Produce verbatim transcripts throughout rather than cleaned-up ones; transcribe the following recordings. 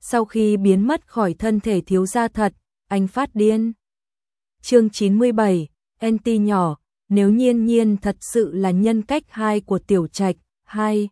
Sau khi biến mất khỏi thân thể thiếu gia thật, anh phát điên. Chương chín mươi bảy, Anti nhỏ, nếu Nhiên Nhiên thật sự là nhân cách hai của Tiểu Trạch, hai.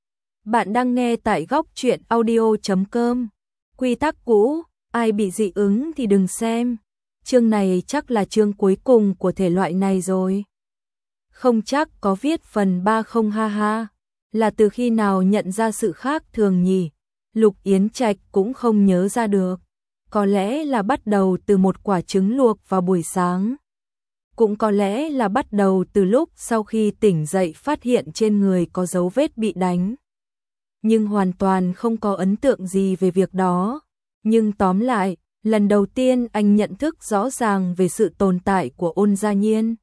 Bạn đang nghe tại góc truyện audio chấm com. Quy tắc cũ, ai bị dị ứng thì đừng xem. Chương này chắc là chương cuối cùng của thể loại này rồi. Không chắc có viết phần ba không ha ha. Là từ khi nào nhận ra sự khác thường nhỉ? Lục Yến Trạch cũng không nhớ ra được. Có lẽ là bắt đầu từ một quả trứng luộc vào buổi sáng. Cũng có lẽ là bắt đầu từ lúc sau khi tỉnh dậy phát hiện trên người có dấu vết bị đánh. Nhưng hoàn toàn không có ấn tượng gì về việc đó. Nhưng tóm lại, lần đầu tiên anh nhận thức rõ ràng về sự tồn tại của Ôn Gia Nhiên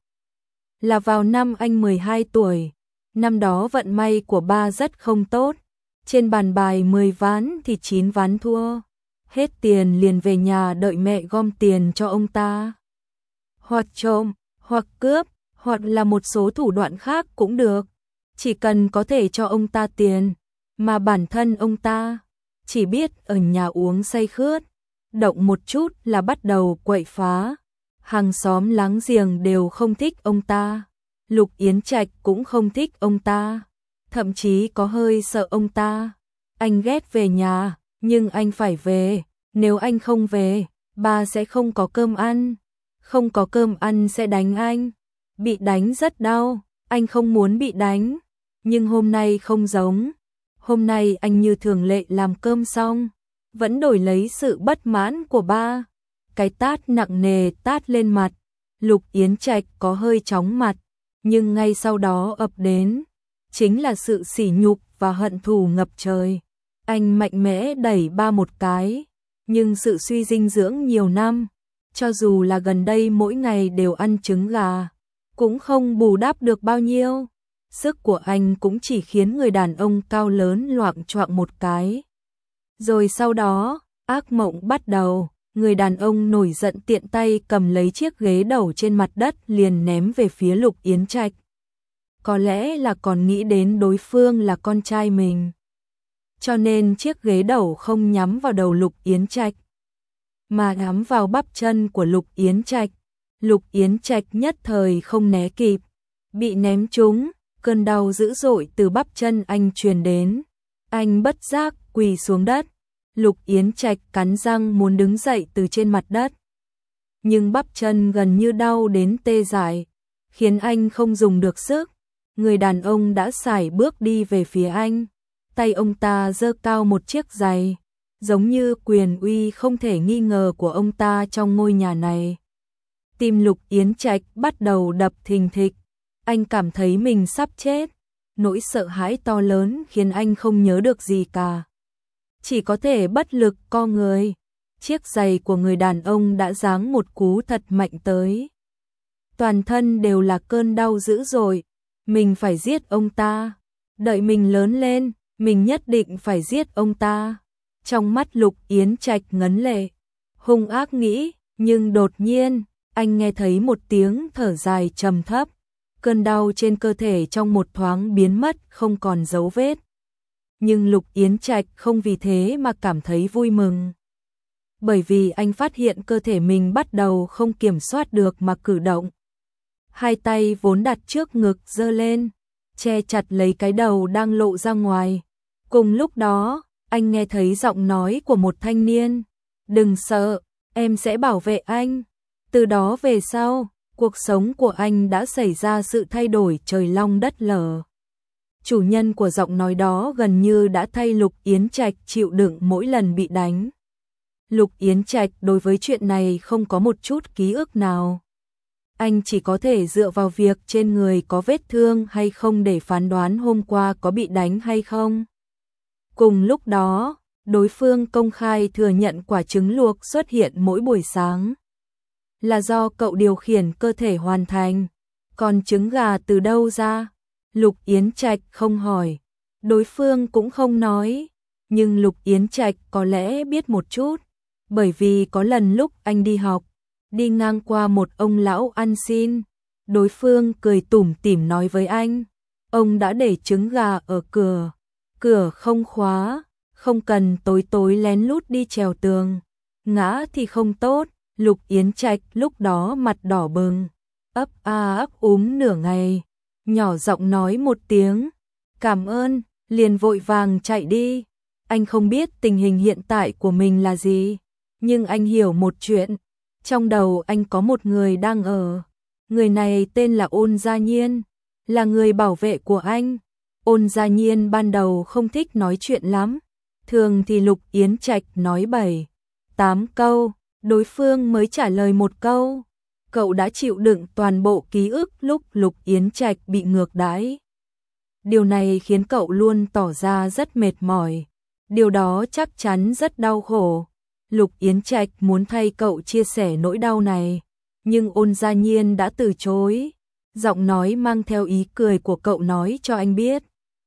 là vào năm anh mười hai tuổi. Năm đó vận may của ba rất không tốt. Trên bàn bài mười ván thì chín ván thua. Hết tiền liền về nhà đợi mẹ gom tiền cho ông ta. Hoặc trộm, hoặc cướp, hoặc là một số thủ đoạn khác cũng được. Chỉ cần có thể cho ông ta tiền. Mà bản thân ông ta chỉ biết ở nhà uống say khướt. Động một chút là bắt đầu quậy phá. Hàng xóm láng giềng đều không thích ông ta. Lục Yến Trạch cũng không thích ông ta. Thậm chí có hơi sợ ông ta. Anh ghét về nhà, nhưng anh phải về. Nếu anh không về, ba sẽ không có cơm ăn. Không có cơm ăn sẽ đánh anh. Bị đánh rất đau, anh không muốn bị đánh. Nhưng hôm nay không giống. Hôm nay anh như thường lệ làm cơm xong, vẫn đổi lấy sự bất mãn của ba. Cái tát nặng nề tát lên mặt. Lục Yến Trạch có hơi chóng mặt. Nhưng ngay sau đó ập đến chính là sự sỉ nhục và hận thù ngập trời. Anh mạnh mẽ đẩy ba một cái. Nhưng sự suy dinh dưỡng nhiều năm, cho dù là gần đây mỗi ngày đều ăn trứng gà, cũng không bù đắp được bao nhiêu. Sức của anh cũng chỉ khiến người đàn ông cao lớn loạng choạng một cái. Rồi sau đó, ác mộng bắt đầu. Người đàn ông nổi giận tiện tay cầm lấy chiếc ghế đầu trên mặt đất liền ném về phía Lục Yến Trạch. Có lẽ là còn nghĩ đến đối phương là con trai mình. Cho nên chiếc ghế đầu không nhắm vào đầu Lục Yến Trạch, mà nhắm vào bắp chân của Lục Yến Trạch. Lục Yến Trạch nhất thời không né kịp. Bị ném trúng, cơn đau dữ dội từ bắp chân anh truyền đến. Anh bất giác quỳ xuống đất. Lục Yến Trạch cắn răng muốn đứng dậy từ trên mặt đất. Nhưng bắp chân gần như đau đến tê dại, khiến anh không dùng được sức. Người đàn ông đã sải bước đi về phía anh. Tay ông ta giơ cao một chiếc giày, giống như quyền uy không thể nghi ngờ của ông ta trong ngôi nhà này. Tim Lục Yến Trạch bắt đầu đập thình thịch. Anh cảm thấy mình sắp chết. Nỗi sợ hãi to lớn khiến anh không nhớ được gì cả. Chỉ có thể bất lực co người. Chiếc giày của người đàn ông đã giáng một cú thật mạnh tới. Toàn thân đều là cơn đau dữ dội. Mình phải giết ông ta. Đợi mình lớn lên, mình nhất định phải giết ông ta. Trong mắt Lục Yến Trạch ngấn lệ, hung ác nghĩ, nhưng đột nhiên, anh nghe thấy một tiếng thở dài trầm thấp. Cơn đau trên cơ thể trong một thoáng biến mất không còn dấu vết. Nhưng Lục Yến Trạch không vì thế mà cảm thấy vui mừng. Bởi vì anh phát hiện cơ thể mình bắt đầu không kiểm soát được mà cử động. Hai tay vốn đặt trước ngực giơ lên, che chặt lấy cái đầu đang lộ ra ngoài. Cùng lúc đó, anh nghe thấy giọng nói của một thanh niên. Đừng sợ, em sẽ bảo vệ anh. Từ đó về sau, cuộc sống của anh đã xảy ra sự thay đổi trời long đất lở. Chủ nhân của giọng nói đó gần như đã thay Lục Yến Trạch chịu đựng mỗi lần bị đánh. Lục Yến Trạch đối với chuyện này không có một chút ký ức nào. Anh chỉ có thể dựa vào việc trên người có vết thương hay không để phán đoán hôm qua có bị đánh hay không. Cùng lúc đó, đối phương công khai thừa nhận quả trứng luộc xuất hiện mỗi buổi sáng là do cậu điều khiển cơ thể hoàn thành. Còn trứng gà từ đâu ra? Lục Yến Trạch không hỏi, đối phương cũng không nói, nhưng Lục Yến Trạch có lẽ biết một chút, bởi vì có lần lúc anh đi học, đi ngang qua một ông lão ăn xin, đối phương cười tủm tỉm nói với anh, ông đã để trứng gà ở cửa, cửa không khóa, không cần tối tối lén lút đi trèo tường, ngã thì không tốt. Lục Yến Trạch lúc đó mặt đỏ bừng, ấp a ấp úng nửa ngày, nhỏ giọng nói một tiếng, cảm ơn, liền vội vàng chạy đi. Anh không biết tình hình hiện tại của mình là gì, nhưng anh hiểu một chuyện, trong đầu anh có một người đang ở. Người này tên là Ôn Gia Nhiên, là người bảo vệ của anh. Ôn Gia Nhiên ban đầu không thích nói chuyện lắm, thường thì Lục Yến Trạch nói bảy, tám câu, đối phương mới trả lời một câu. Cậu đã chịu đựng toàn bộ ký ức lúc Lục Yến Trạch bị ngược đãi. Điều này khiến cậu luôn tỏ ra rất mệt mỏi. Điều đó chắc chắn rất đau khổ. Lục Yến Trạch muốn thay cậu chia sẻ nỗi đau này, nhưng Ôn Gia Nhiên đã từ chối. Giọng nói mang theo ý cười của cậu nói cho anh biết,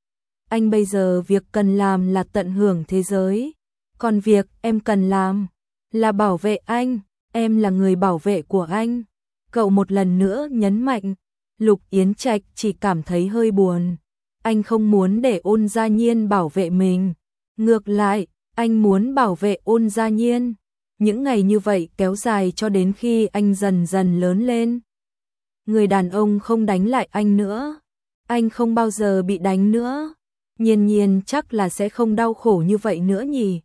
anh bây giờ việc cần làm là tận hưởng thế giới, còn việc em cần làm là bảo vệ anh, em là người bảo vệ của anh. Cậu một lần nữa nhấn mạnh. Lục Yến Trạch chỉ cảm thấy hơi buồn. Anh không muốn để Ôn Gia Nhiên bảo vệ mình. Ngược lại, anh muốn bảo vệ Ôn Gia Nhiên. Những ngày như vậy kéo dài cho đến khi anh dần dần lớn lên. Người đàn ông không đánh lại anh nữa. Anh không bao giờ bị đánh nữa. Nhiên Nhiên chắc là sẽ không đau khổ như vậy nữa nhỉ.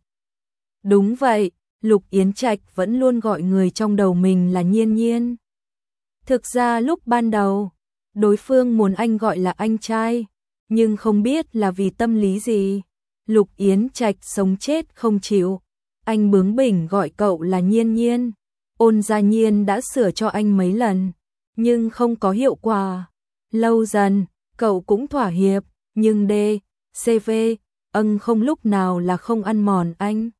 Đúng vậy, Lục Yến Trạch vẫn luôn gọi người trong đầu mình là Nhiên Nhiên. Thực ra lúc ban đầu, đối phương muốn anh gọi là anh trai, nhưng không biết là vì tâm lý gì. Lục Yến Trạch sống chết không chịu. Anh bướng bỉnh gọi cậu là Nhiên Nhiên. Ôn Gia Nhiên đã sửa cho anh mấy lần, nhưng không có hiệu quả. Lâu dần, cậu cũng thỏa hiệp, nhưng D, C V, ân không lúc nào là không ăn mòn anh.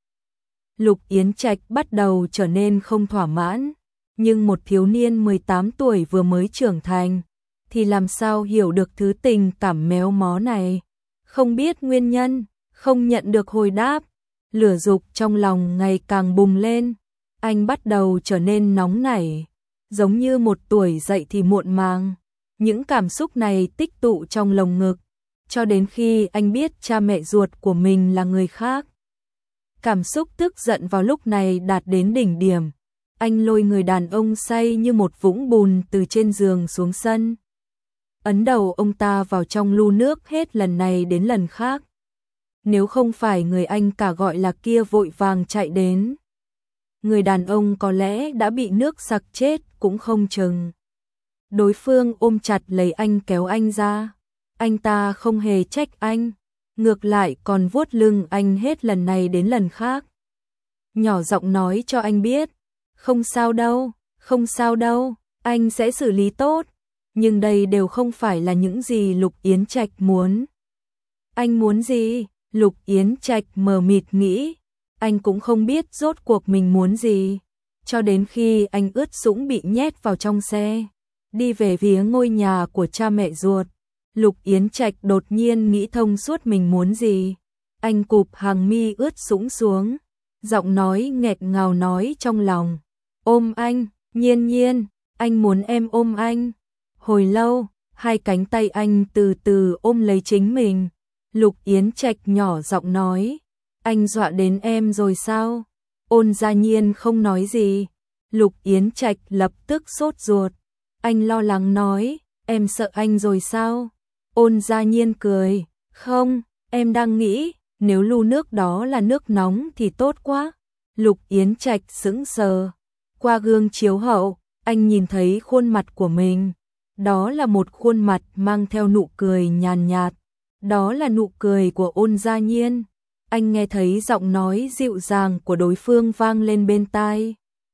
Lục Yến Trạch bắt đầu trở nên không thỏa mãn, nhưng một thiếu niên mười tám tuổi vừa mới trưởng thành, thì làm sao hiểu được thứ tình cảm méo mó này. Không biết nguyên nhân, không nhận được hồi đáp, lửa dục trong lòng ngày càng bùng lên. Anh bắt đầu trở nên nóng nảy, giống như một tuổi dậy thì muộn màng. Những cảm xúc này tích tụ trong lồng ngực, cho đến khi anh biết cha mẹ ruột của mình là người khác. Cảm xúc tức giận vào lúc này đạt đến đỉnh điểm. Anh lôi người đàn ông say như một vũng bùn từ trên giường xuống sân, ấn đầu ông ta vào trong lu nước hết lần này đến lần khác. Nếu không phải người anh cả gọi là kia vội vàng chạy đến, người đàn ông có lẽ đã bị nước sặc chết cũng không chừng. Đối phương ôm chặt lấy anh kéo anh ra. Anh ta không hề trách anh, ngược lại còn vuốt lưng anh hết lần này đến lần khác. Nhỏ giọng nói cho anh biết, không sao đâu, không sao đâu, anh sẽ xử lý tốt. Nhưng đây đều không phải là những gì Lục Yến Trạch muốn. Anh muốn gì? Lục Yến Trạch mờ mịt nghĩ. Anh cũng không biết rốt cuộc mình muốn gì. Cho đến khi anh ướt sũng bị nhét vào trong xe, đi về phía ngôi nhà của cha mẹ ruột, Lục Yến Trạch đột nhiên nghĩ thông suốt mình muốn gì. Anh cụp hàng mi ướt sũng xuống, giọng nói nghẹt ngào nói trong lòng, ôm anh, Nhiên Nhiên, anh muốn em ôm anh. Hồi lâu, hai cánh tay anh từ từ ôm lấy chính mình. Lục Yến Trạch nhỏ giọng nói, anh dọa đến em rồi sao? Ôn Gia Nhiên không nói gì. Lục Yến Trạch lập tức sốt ruột. Anh lo lắng nói, em sợ anh rồi sao? Ôn Gia Nhiên cười, không, em đang nghĩ, nếu lu nước đó là nước nóng thì tốt quá. Lục Yến Trạch sững sờ. Qua gương chiếu hậu, anh nhìn thấy khuôn mặt của mình. Đó là một khuôn mặt mang theo nụ cười nhàn nhạt. Đó là nụ cười của Ôn Gia Nhiên. Anh nghe thấy giọng nói dịu dàng của đối phương vang lên bên tai.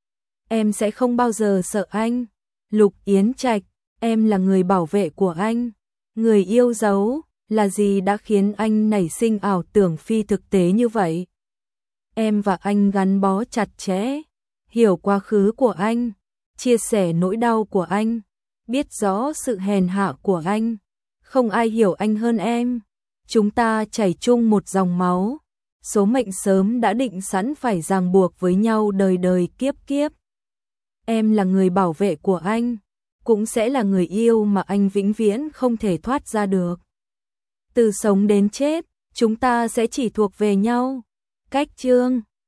Em sẽ không bao giờ sợ anh. Lục Yến Trạch, em là người bảo vệ của anh. Người yêu dấu là gì đã khiến anh nảy sinh ảo tưởng phi thực tế như vậy? Em và anh gắn bó chặt chẽ, hiểu quá khứ của anh, chia sẻ nỗi đau của anh, biết rõ sự hèn hạ của anh. Không ai hiểu anh hơn em. Chúng ta chảy chung một dòng máu. Số mệnh sớm đã định sẵn phải ràng buộc với nhau đời đời kiếp kiếp. Em là người bảo vệ của anh, cũng sẽ là người yêu mà anh vĩnh viễn không thể thoát ra được. Từ sống đến chết, chúng ta sẽ chỉ thuộc về nhau. cách chương